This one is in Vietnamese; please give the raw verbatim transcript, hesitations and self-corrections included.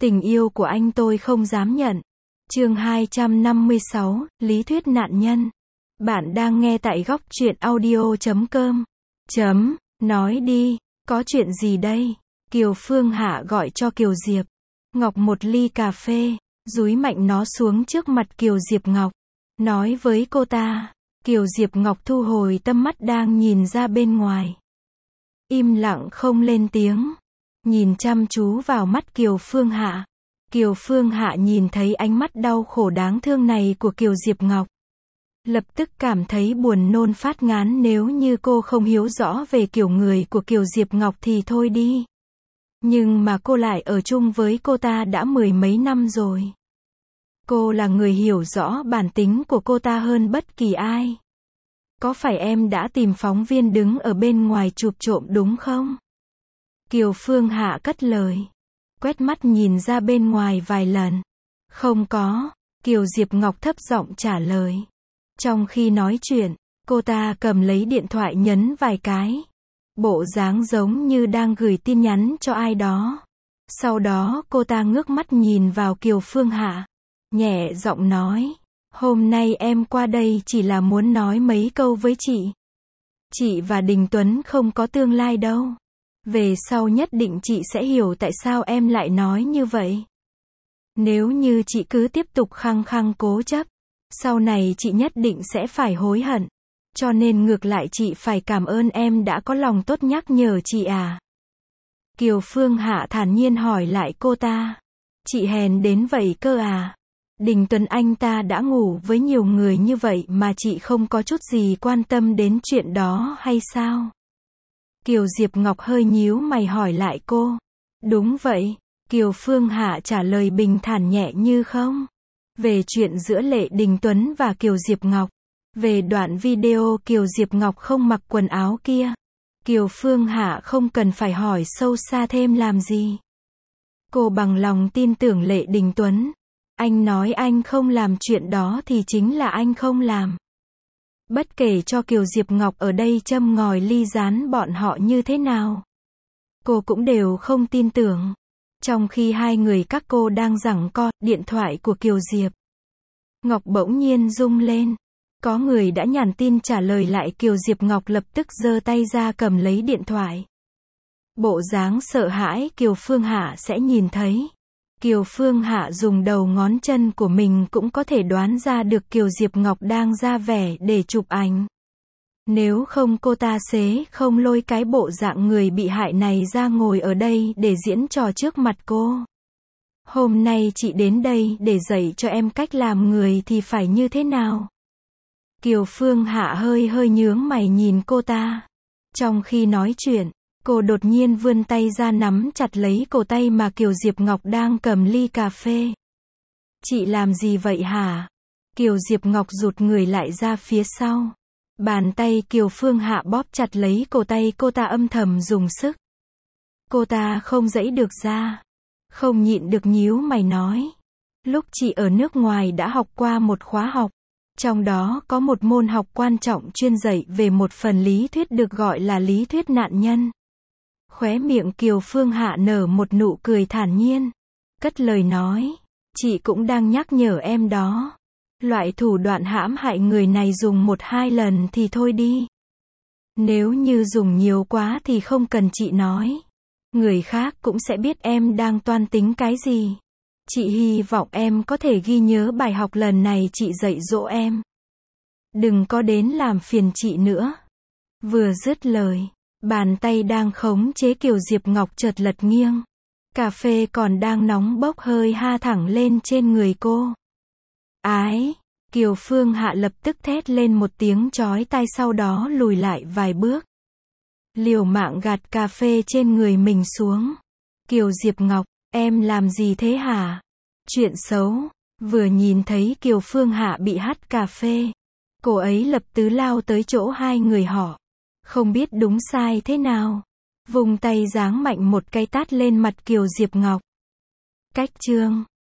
Tình yêu của anh tôi không dám nhận. Chương hai trăm năm mươi sáu, lý thuyết nạn nhân. Bạn đang nghe tại góc truyện audio chấm com. Chấm, nói đi, có chuyện gì đây? Kiều Phương Hạ gọi cho Kiều Diệp Ngọc một ly cà phê, dúi mạnh nó xuống trước mặt Kiều Diệp Ngọc. Nói với cô ta. Kiều Diệp Ngọc thu hồi tâm mắt đang nhìn ra bên ngoài. Im lặng không lên tiếng. Nhìn chăm chú vào mắt Kiều Phương Hạ. Kiều Phương Hạ nhìn thấy ánh mắt đau khổ đáng thương này của Kiều Diệp Ngọc. Lập tức cảm thấy buồn nôn phát ngán, nếu như cô không hiểu rõ về kiểu người của Kiều Diệp Ngọc thì thôi đi. Nhưng mà cô lại ở chung với cô ta đã mười mấy năm rồi. Cô là người hiểu rõ bản tính của cô ta hơn bất kỳ ai. Có phải em đã tìm phóng viên đứng ở bên ngoài chụp trộm đúng không? Kiều Phương Hạ cất lời. Quét mắt nhìn ra bên ngoài vài lần. Không có. Kiều Diệp Ngọc thấp giọng trả lời. Trong khi nói chuyện, cô ta cầm lấy điện thoại nhấn vài cái. Bộ dáng giống như đang gửi tin nhắn cho ai đó. Sau đó cô ta ngước mắt nhìn vào Kiều Phương Hạ. Nhẹ giọng nói. Hôm nay em qua đây chỉ là muốn nói mấy câu với chị. Chị và Đình Tuấn không có tương lai đâu. Về sau nhất định chị sẽ hiểu tại sao em lại nói như vậy. Nếu như chị cứ tiếp tục khăng khăng cố chấp, sau này chị nhất định sẽ phải hối hận. Cho nên ngược lại chị phải cảm ơn em đã có lòng tốt nhắc nhở chị à. Kiều Phương Hạ thản nhiên hỏi lại cô ta. Chị hèn đến vậy cơ à? Đình Tuấn anh ta đã ngủ với nhiều người như vậy mà chị không có chút gì quan tâm đến chuyện đó hay sao? Kiều Diệp Ngọc hơi nhíu mày hỏi lại cô. Đúng vậy. Kiều Phương Hạ trả lời bình thản nhẹ như không. Về chuyện giữa Lệ Đình Tuấn và Kiều Diệp Ngọc. Về đoạn video Kiều Diệp Ngọc không mặc quần áo kia. Kiều Phương Hạ không cần phải hỏi sâu xa thêm làm gì. Cô bằng lòng tin tưởng Lệ Đình Tuấn. Anh nói anh không làm chuyện đó thì chính là anh không làm. Bất kể cho Kiều Diệp Ngọc ở đây châm ngòi ly gián bọn họ như thế nào, cô cũng đều không tin tưởng. Trong khi hai người các cô đang giằng co, điện thoại của Kiều Diệp Ngọc bỗng nhiên rung lên. Có người đã nhắn tin trả lời lại. Kiều Diệp Ngọc lập tức giơ tay ra cầm lấy điện thoại. Bộ dáng sợ hãi Kiều Phương Hạ sẽ nhìn thấy. Kiều Phương Hạ dùng đầu ngón chân của mình cũng có thể đoán ra được Kiều Diệp Ngọc đang ra vẻ để chụp ảnh. Nếu không cô ta sẽ không lôi cái bộ dạng người bị hại này ra ngồi ở đây để diễn trò trước mặt cô. Hôm nay chị đến đây để dạy cho em cách làm người thì phải như thế nào? Kiều Phương Hạ hơi hơi nhướng mày nhìn cô ta. Trong khi nói chuyện, cô đột nhiên vươn tay ra nắm chặt lấy cổ tay mà Kiều Diệp Ngọc đang cầm ly cà phê. Chị làm gì vậy hả? Kiều Diệp Ngọc rụt người lại ra phía sau. Bàn tay Kiều Phương Hạ bóp chặt lấy cổ tay cô ta âm thầm dùng sức. Cô ta không giãy được ra. Không nhịn được nhíu mày nói. Lúc chị ở nước ngoài đã học qua một khóa học. Trong đó có một môn học quan trọng chuyên dạy về một phần lý thuyết được gọi là lý thuyết nạn nhân. Khóe miệng Kiều Phương Hạ nở một nụ cười thản nhiên. Cất lời nói. Chị cũng đang nhắc nhở em đó. Loại thủ đoạn hãm hại người này dùng một hai lần thì thôi đi. Nếu như dùng nhiều quá thì không cần chị nói. Người khác cũng sẽ biết em đang toan tính cái gì. Chị hy vọng em có thể ghi nhớ bài học lần này chị dạy dỗ em. Đừng có đến làm phiền chị nữa. Vừa dứt lời, bàn tay đang khống chế Kiều Diệp Ngọc chợt lật nghiêng. Cà phê còn đang nóng bốc hơi ha thẳng lên trên người cô. Ái! Kiều Phương Hạ lập tức thét lên một tiếng chói tai, sau đó lùi lại vài bước. Liều mạng gạt cà phê trên người mình xuống. Kiều Diệp Ngọc, em làm gì thế hả? Chuyện xấu. Vừa nhìn thấy Kiều Phương Hạ bị hắt cà phê, cô ấy lập tức lao tới chỗ hai người họ. Không biết đúng sai thế nào. Vùng tay giáng mạnh một cái tát lên mặt Kiều Diệp Ngọc. Cách chương.